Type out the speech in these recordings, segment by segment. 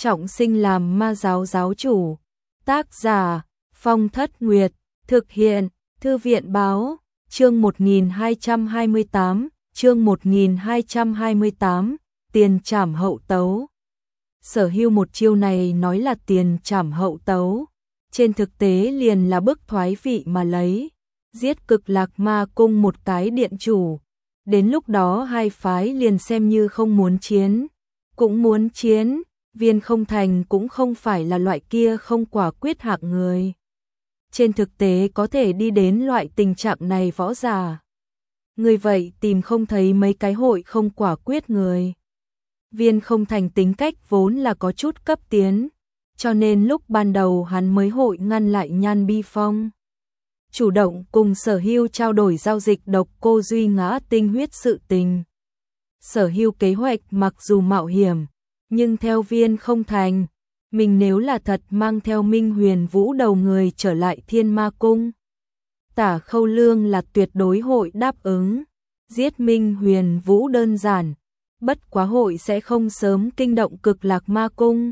trọng sinh làm ma giáo giáo chủ. Tác giả Phong Thất Nguyệt, thực hiện Thư viện báo, chương 1228, chương 1228, tiền trảm hậu tấu. Sở Hưu một chiêu này nói là tiền trảm hậu tấu, trên thực tế liền là bức thoái vị mà lấy, giết Cực Lạc Ma Cung một cái điện chủ. Đến lúc đó hai phái liền xem như không muốn chiến, cũng muốn chiến, Viên Không Thành cũng không phải là loại kia không quả quyết hạng người. Trên thực tế có thể đi đến loại tình trạng này võ giả. Người vậy tìm không thấy mấy cái hội không quả quyết người. Viên Không Thành tính cách vốn là có chút cấp tiến, cho nên lúc ban đầu hắn mới hội ngăn lại Nhan Bi Phong. Chủ động cùng Sở Hưu trao đổi giao dịch độc cô Duy ngã tinh huyết sự tình. Sở Hưu kế hoạch mặc dù mạo hiểm, nhưng theo Viên Không Thành, mình nếu là thật mang theo Minh Huyền Vũ đầu người trở lại Thiên Ma Cung, Tả Khâu Lương là tuyệt đối hội đáp ứng. Giết Minh Huyền Vũ đơn giản, bất quá hội sẽ không sớm kinh động Cực Lạc Ma Cung.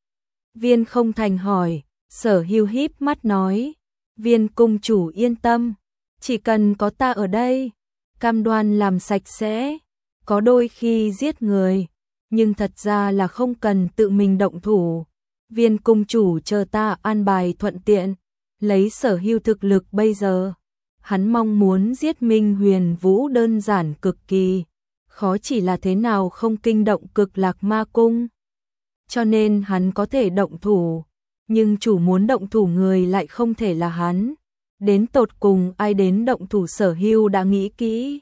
Viên Không Thành hỏi, Sở Hưu híp mắt nói, Viên cung chủ yên tâm, chỉ cần có ta ở đây, cam đoan làm sạch sẽ, có đôi khi giết người, nhưng thật ra là không cần tự mình động thủ. Viên cung chủ chờ ta an bài thuận tiện, lấy Sở Hưu thực lực bây giờ, hắn mong muốn giết Minh Huyền Vũ đơn giản cực kỳ, khó chỉ là thế nào không kinh động Cực Lạc Ma Cung. Cho nên hắn có thể động thủ, nhưng chủ muốn động thủ người lại không thể là hắn. Đến tột cùng ai đến động thủ Sở Hưu đã nghĩ kỹ.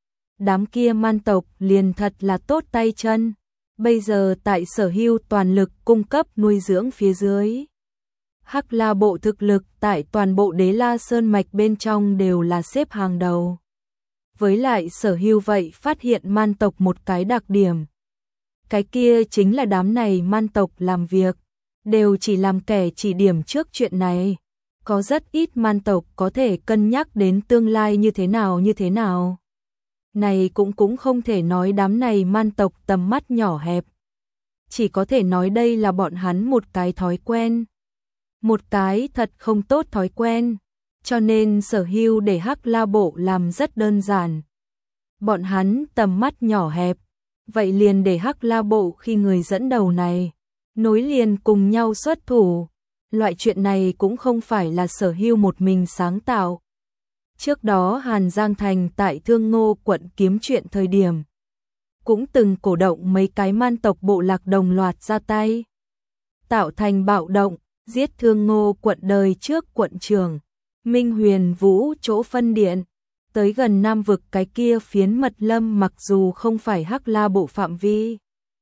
Đám kia man tộc liền thật là tốt tay chân. Bây giờ tại Sở Hưu toàn lực cung cấp nuôi dưỡng phía dưới, Hắc La bộ thực lực tại toàn bộ Đế La Sơn mạch bên trong đều là xếp hàng đầu. Với lại Sở Hưu vậy phát hiện man tộc một cái đặc điểm. Cái kia chính là đám này man tộc làm việc đều chỉ làm kẻ chỉ điểm trước chuyện này. Có rất ít man tộc có thể cân nhắc đến tương lai như thế nào. Này cũng không thể nói đám này man tộc tầm mắt nhỏ hẹp. Chỉ có thể nói đây là bọn hắn một cái thói quen. Một cái thật không tốt thói quen. Cho nên Sở Hưu để Hắc La bộ làm rất đơn giản. Bọn hắn tầm mắt nhỏ hẹp. Vậy liền để Hắc La bộ khi người dẫn đầu này nối liền cùng nhau xuất thủ. Loại chuyện này cũng không phải là Sở Hưu một mình sáng tạo. Trước đó Hàn Giang Thành tại Thương Ngô quận kiếm chuyện thời điểm, cũng từng cổ động mấy cái man tộc bộ lạc đồng loạt ra tay, tạo thành bạo động, giết Thương Ngô quận đời trước quận trưởng, Minh Huyền Vũ chỗ phân điện, tới gần Nam vực cái kia phiến mật lâm mặc dù không phải Hắc La bộ phạm vi.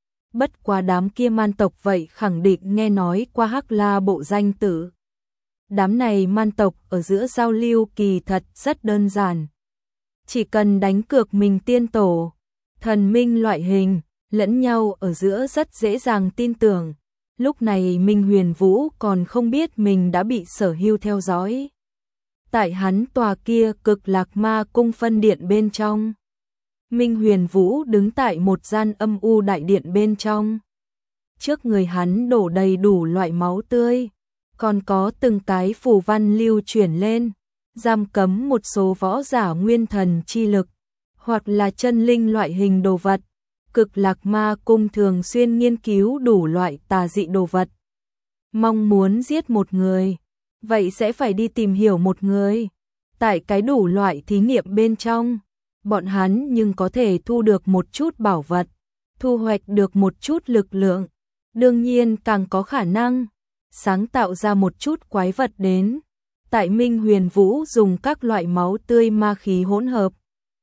Bất quá đám kia man tộc vậy khẳng định nghe nói qua Hắc La bộ danh tử. Đám này man tộc ở giữa giao lưu kỳ thật rất đơn giản. Chỉ cần đánh cược mình tiên tổ, thần minh loại hình, lẫn nhau ở giữa rất dễ dàng tin tưởng. Lúc này Minh Huyền Vũ còn không biết mình đã bị Sở Hưu theo dõi. Tại hắn tòa kia Cực Lạc Ma Cung phân điện bên trong, Minh Huyền Vũ đứng tại một gian âm u đại điện bên trong. Trước người hắn đổ đầy đủ loại máu tươi, còn có từng cái phù văn lưu chuyển lên, giam cấm một số võ giả nguyên thần chi lực, hoặc là chân linh loại hình đồ vật. Cực Lạc Ma Cung thường xuyên nghiên cứu đủ loại tà dị đồ vật. Mong muốn giết một người, vậy sẽ phải đi tìm hiểu một người. Tại cái đủ loại thí nghiệm bên trong, bọn hắn nhưng có thể thu được một chút bảo vật, thu hoạch được một chút lực lượng. Đương nhiên càng có khả năng sáng tạo ra một chút quái vật đến. Tại Minh Huyền Vũ dùng các loại máu tươi ma khí hỗn hợp,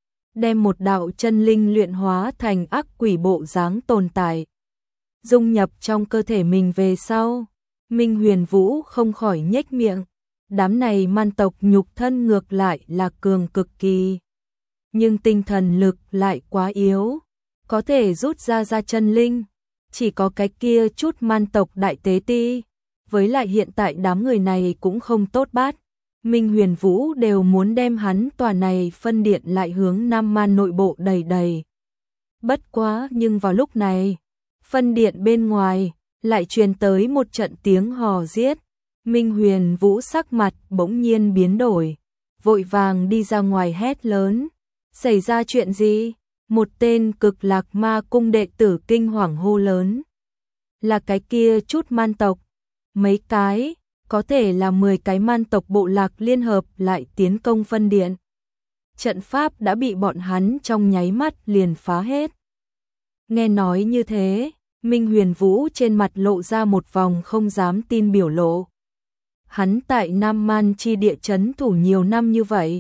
đem một đạo chân linh luyện hóa thành ác quỷ bộ dáng tồn tại, dung nhập trong cơ thể mình về sau. Minh Huyền Vũ không khỏi nhếch miệng. Đám này man tộc nhục thân ngược lại là cường cực kỳ, nhưng tinh thần lực lại quá yếu, có thể rút ra chân linh, chỉ có cái kia chút man tộc đại tế ti. Với lại hiện tại đám người này cũng không tốt bát. Minh Huyền Vũ đều muốn đem hắn tòa này phân điện lại hướng Nam Man nội bộ đầy. Bất quá nhưng vào lúc này, phân điện bên ngoài lại truyền tới một trận tiếng hò giết. Minh Huyền Vũ sắc mặt bỗng nhiên biến đổi, vội vàng đi ra ngoài hét lớn. Xảy ra chuyện gì? Một tên Cực Lạc Ma Cung đệ tử kinh hoàng hô lớn. Là cái kia chút man tộc. Mấy cái, có thể là 10 cái man tộc bộ lạc liên hợp lại tiến công phân điện. Trận pháp đã bị bọn hắn trong nháy mắt liền phá hết. Nghe nói như thế, Minh Huyền Vũ trên mặt lộ ra một vòng không dám tin biểu lộ. Hắn tại Nam Man chi địa trấn thủ nhiều năm như vậy,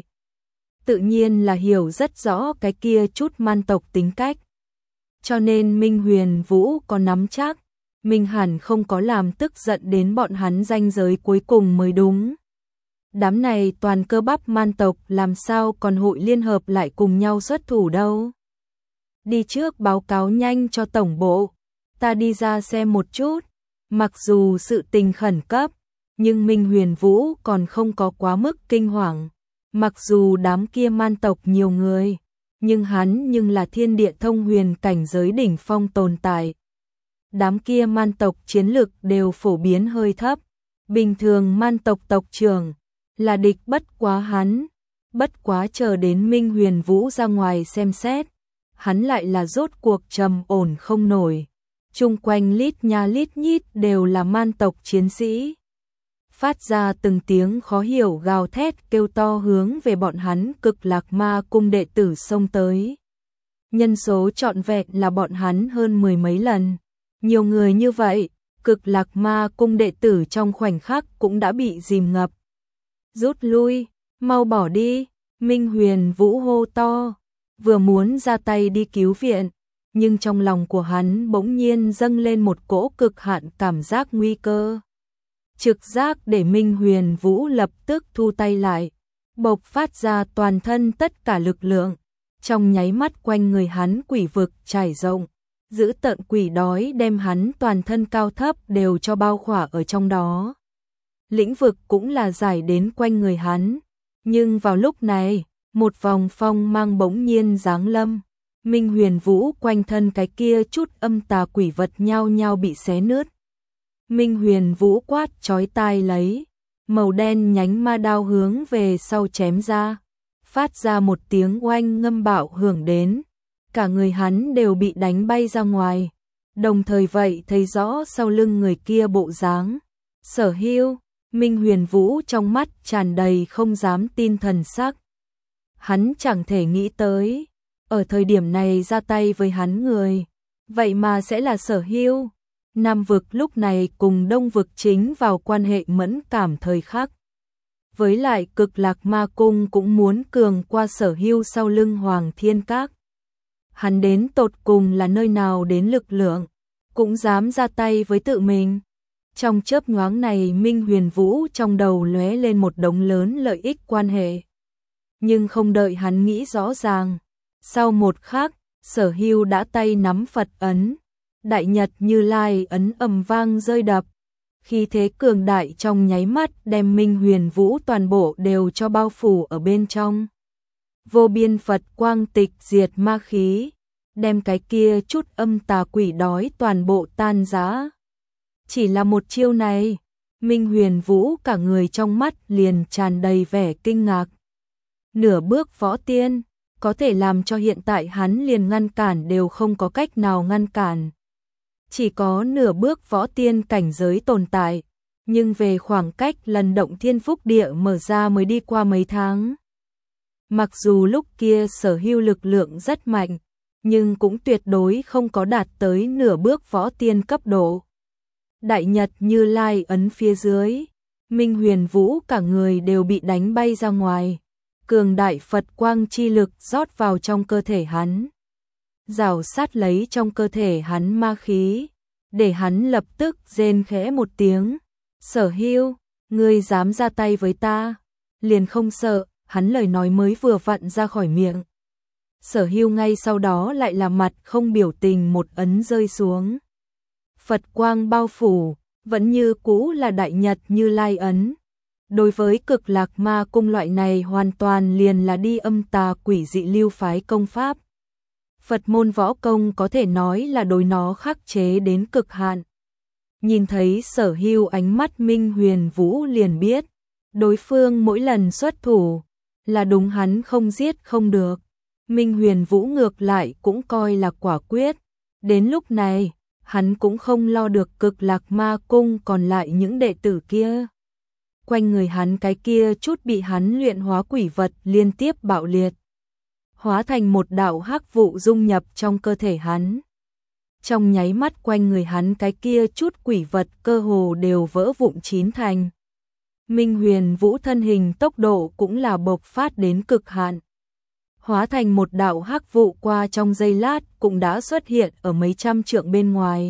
tự nhiên là hiểu rất rõ cái kia chút man tộc tính cách. Cho nên Minh Huyền Vũ có nắm chắc, mình hẳn không có làm tức giận đến bọn hắn ranh giới cuối cùng mới đúng. Đám này toàn cơ bắp man tộc làm sao còn hội liên hợp lại cùng nhau xuất thủ đâu. Đi trước báo cáo nhanh cho tổng bộ, ta đi ra xem một chút. Mặc dù sự tình khẩn cấp, nhưng Minh Huyền Vũ còn không có quá mức kinh hoàng. Mặc dù đám kia man tộc nhiều người, nhưng hắn là thiên địa thông huyền cảnh giới đỉnh phong tồn tại. Đám kia man tộc chiến lực đều phổ biến hơi thấp, bình thường man tộc tộc trưởng là địch bất quá hắn. Bất quá chờ đến Minh Huyền Vũ ra ngoài xem xét, hắn lại là rốt cuộc trầm ổn không nổi. Chung quanh lít nha lít nhít đều là man tộc chiến sĩ, phát ra từng tiếng khó hiểu gào thét kêu to hướng về bọn hắn Cực Lạc Ma Cung đệ tử xông tới. Nhân số trọn vẹn là bọn hắn hơn 10 mấy lần. Nhiều người như vậy, Cực Lạc Ma Cung đệ tử trong khoảnh khắc cũng đã bị dìm ngập. Rút lui, mau bỏ đi, Minh Huyền Vũ hô to, vừa muốn ra tay đi cứu viện, nhưng trong lòng của hắn bỗng nhiên dâng lên một cỗ cực hạn cảm giác nguy cơ. Trực giác để Minh Huyền Vũ lập tức thu tay lại, bộc phát ra toàn thân tất cả lực lượng. Trong nháy mắt quanh người hắn quỷ vực trải rộng, giữ tợn quỷ đói đem hắn toàn thân cao thấp đều cho bao khỏa ở trong đó. Lĩnh vực cũng là giải đến quanh người hắn, nhưng vào lúc này, một vòng phong mang bỗng nhiên giáng lâm. Minh Huyền Vũ quanh thân cái kia chút âm tà quỷ vật nhao nhao bị xé nứt. Minh Huyền Vũ quát chói tai lấy, màu đen nhánh ma đao hướng về sau chém ra, phát ra một tiếng oanh ngâm bạo hưởng đến, cả người hắn đều bị đánh bay ra ngoài, đồng thời vậy thấy rõ sau lưng người kia bộ dáng. Sở Hưu, Minh Huyền Vũ trong mắt tràn đầy không dám tin thần sắc. Hắn chẳng thể nghĩ tới, ở thời điểm này ra tay với hắn người, vậy mà sẽ là Sở Hưu. Nam vực lúc này cùng Đông vực chính vào quan hệ mẫn cảm thời khắc. Với lại Cực Lạc Ma Cung cũng muốn cường qua Sở Hưu sau lưng Hoàng Thiên Các. Hắn đến tột cùng là nơi nào đến lực lượng, cũng dám ra tay với tự mình. Trong chớp nhoáng này Minh Huyền Vũ trong đầu lóe lên một đống lớn lợi ích quan hệ. Nhưng không đợi hắn nghĩ rõ ràng, sau một khắc, Sở Hưu đã tay nắm Phật ấn. Đại Nhật Như Lai ấn ầm vang rơi đập, khi thế cường đại trong nháy mắt đem Minh Huyền Vũ toàn bộ đều cho bao phủ ở bên trong. Vô biên Phật quang tịch diệt ma khí, đem cái kia chút âm tà quỷ đói toàn bộ tan rã. Chỉ là một chiêu này, Minh Huyền Vũ cả người trong mắt liền tràn đầy vẻ kinh ngạc. Nửa bước võ tiên, có thể làm cho hiện tại hắn liền ngăn cản đều không có cách nào ngăn cản. Chỉ có nửa bước võ tiên cảnh giới tồn tại, nhưng về khoảng cách lần động thiên phúc địa mở ra mới đi qua mấy tháng. Mặc dù lúc kia Sở Hưu lực lượng rất mạnh, nhưng cũng tuyệt đối không có đạt tới nửa bước võ tiên cấp độ. Đại Nhật Như Lai ấn phía dưới, Minh Huyền Vũ cả người đều bị đánh bay ra ngoài, cường đại Phật quang chi lực rót vào trong cơ thể hắn, rào sát lấy trong cơ thể hắn ma khí, để hắn lập tức rên khẽ một tiếng. Sở Hưu, ngươi dám ra tay với ta, liền không sợ. Hắn lời nói mới vừa vặn ra khỏi miệng, Sở Hưu ngay sau đó lại là mặt không biểu tình một ấn rơi xuống. Phật quang bao phủ, vẫn như cũ là Đại Nhật Như Lai ấn. Đối với Cực Lạc Ma Cung loại này hoàn toàn liền là đi âm tà quỷ dị lưu phái công pháp. Phật môn võ công có thể nói là đối nó khắc chế đến cực hạn. Nhìn thấy Sở Hưu ánh mắt Minh Huyền Vũ liền biết, đối phương mỗi lần xuất thủ là đúng hắn không giết không được. Minh Huyền Vũ ngược lại cũng coi là quả quyết. Đến lúc này, hắn cũng không lo được Cực Lạc Ma Cung còn lại những đệ tử kia. Quanh người hắn cái kia chút bị hắn luyện hóa quỷ vật liên tiếp bạo liệt, hóa thành một đạo hắc vụ dung nhập trong cơ thể hắn. Trong nháy mắt quanh người hắn cái kia chút quỷ vật cơ hồ đều vỡ vụn chín thành. Minh Huyền Vũ thân hình tốc độ cũng là bộc phát đến cực hạn. Hóa thành một đạo hắc vụ qua trong giây lát cũng đã xuất hiện ở mấy trăm trượng bên ngoài.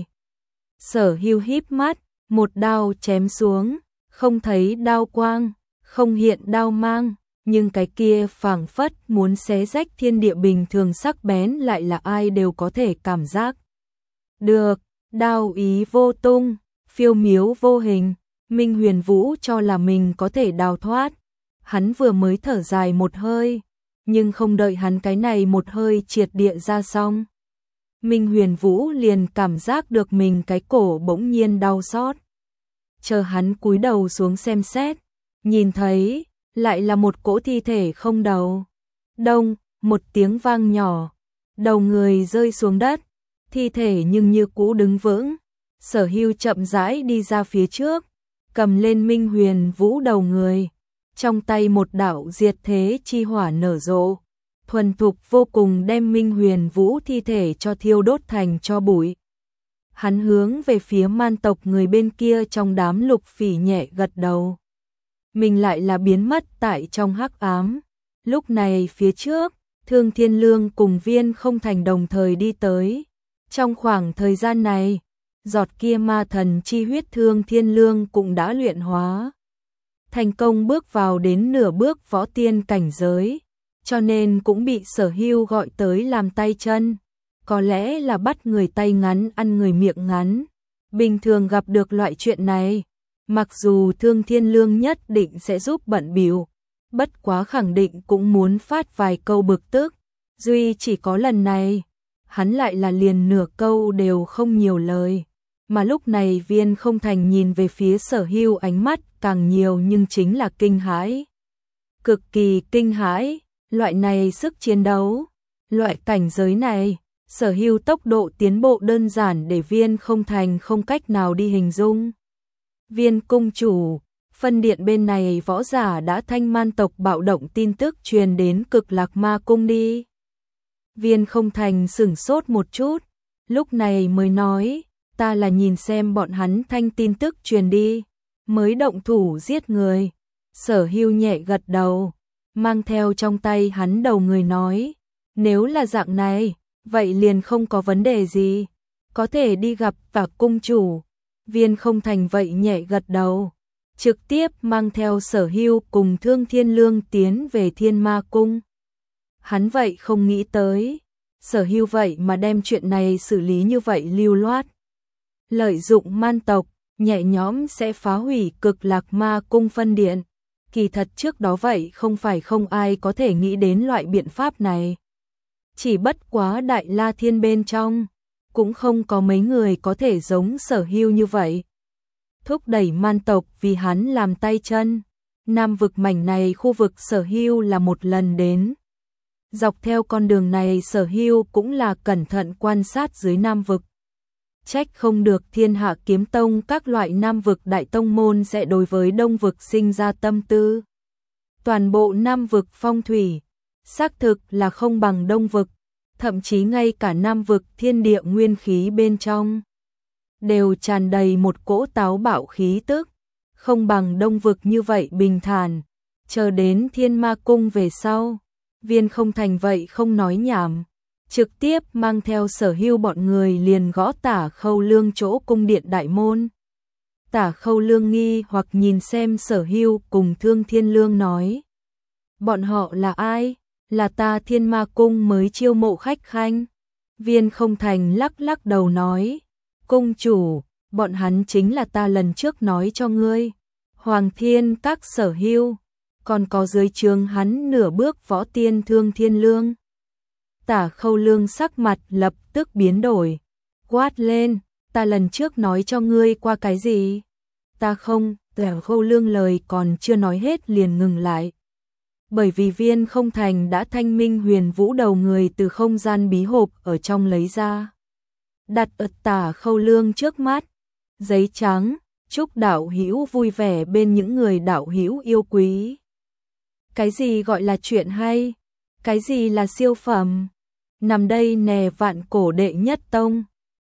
Sở Hưu híp mắt, một đao chém xuống, không thấy đao quang, không hiện đao mang, nhưng cái kia phảng phất muốn xé rách thiên địa bình thường sắc bén lại là ai đều có thể cảm giác được. Đao ý vô tung, phiêu miếu vô hình. Minh Huyền Vũ cho là mình có thể đào thoát. Hắn vừa mới thở dài một hơi, nhưng không đợi hắn cái này một hơi triệt địa ra xong, Minh Huyền Vũ liền cảm giác được mình cái cổ bỗng nhiên đau xót. Chờ hắn cúi đầu xuống xem xét, nhìn thấy lại là một cỗ thi thể không đầu. Đông, một tiếng vang nhỏ, đầu người rơi xuống đất, thi thể nhưng như cũ đứng vững. Sở Hưu chậm rãi đi ra phía trước, cầm lên Minh Huyền Vũ đầu người, trong tay một đạo diệt thế chi hỏa nở rộ, thuần thục vô cùng đem Minh Huyền Vũ thi thể cho thiêu đốt thành tro bụi. Hắn hướng về phía man tộc người bên kia trong đám lục phỉ nhẹ gật đầu. Mình lại là biến mất tại trong hắc ám. Lúc này phía trước, Thương Thiên Lương cùng Viên Không Thành đồng thời đi tới. Trong khoảng thời gian này, giọt kia ma thần chi huyết Thương Thiên Lương cũng đã luyện hóa. Thành công bước vào đến nửa bước võ tiên cảnh giới, cho nên cũng bị Sở Hưu gọi tới làm tay chân. Có lẽ là bắt người tay ngắn ăn người miệng ngắn. Bình thường gặp được loại chuyện này, mặc dù Thương Thiên Lương nhất định sẽ giúp bận bịu, bất quá khẳng định cũng muốn phát vài câu bực tức. Duy chỉ có lần này, hắn lại là liền nửa câu đều không nhiều lời. Mà lúc này Viên Không Thành nhìn về phía Sở Hưu ánh mắt càng nhiều nhưng chính là kinh hãi. Cực kỳ kinh hãi, loại này sức chiến đấu, loại cảnh giới này, Sở Hưu tốc độ tiến bộ đơn giản để Viên Không Thành không cách nào đi hình dung. Viên cung chủ, phân điện bên này võ giả đã thanh man tộc bạo động tin tức truyền đến Cực Lạc Ma Cung đi. Viên Không Thành sửng sốt một chút, lúc này mới nói, ta là nhìn xem bọn hắn thanh tin tức truyền đi, mới động thủ giết người. Sở Hưu nhẹ gật đầu, mang theo trong tay hắn đầu người nói, nếu là dạng này, vậy liền không có vấn đề gì, có thể đi gặp cả cung chủ. Viên Không Thành vậy nhẹ gật đầu, trực tiếp mang theo Sở Hưu cùng Thương Thiên Lương tiến về Thiên Ma Cung. Hắn vậy không nghĩ tới, Sở Hưu vậy mà đem chuyện này xử lý như vậy lưu loát. Lợi dụng man tộc, nhẹ nhõm sẽ phá hủy Cực Lạc Ma Cung phân điện. Kỳ thật trước đó vậy không phải không ai có thể nghĩ đến loại biện pháp này. Chỉ bất quá Đại La Thiên bên trong, cũng không có mấy người có thể giống Sở Hưu như vậy. Thúc đẩy man tộc vì hắn làm tay chân. Nam vực mảnh này khu vực Sở Hưu là một lần đến. Dọc theo con đường này Sở Hưu cũng là cẩn thận quan sát dưới Nam vực. Trách không được Thiên Hạ Kiếm Tông các loại Nam vực đại tông môn sẽ đối với Đông vực sinh ra tâm tư. Toàn bộ Nam vực phong thủy, xác thực là không bằng Đông vực, thậm chí ngay cả Nam vực thiên địa nguyên khí bên trong đều tràn đầy một cỗ táo bạo khí tức, không bằng Đông vực như vậy bình thản. Chờ đến Thiên Ma Cung về sau, Viên Không Thành vậy không nói nhảm, trực tiếp mang theo Sở Hưu bọn người liền gõ Tả Khâu Lương chỗ cung điện đại môn. Tả Khâu Lương nghi hoặc nhìn xem Sở Hưu cùng Thương Thiên Lương nói, bọn họ là ai? Là ta Thiên Ma Cung mới chiêu mộ khách khanh. Viên Không Thành lắc lắc đầu nói, cung chủ, bọn hắn chính là ta lần trước nói cho ngươi, Hoàng Thiên các Sở Hưu, còn có dưới trướng hắn nửa bước võ tiên Thương Thiên Lương. Tả Khâu Lương sắc mặt lập tức biến đổi, quát lên, ta lần trước nói cho ngươi qua cái gì? Ta không, Khâu Lương lời còn chưa nói hết liền ngừng lại. Bởi vì Viên Không Thành đã thanh minh Huyền Vũ đầu người từ không gian bí hộp ở trong lấy ra. Đặt ở tả Khâu Lương trước mắt, giấy trắng, chúc đạo hữu vui vẻ bên những người đạo hữu yêu quý. Cái gì gọi là chuyện hay? Cái gì là siêu phẩm? Nằm đây nè vạn cổ đệ nhất tông.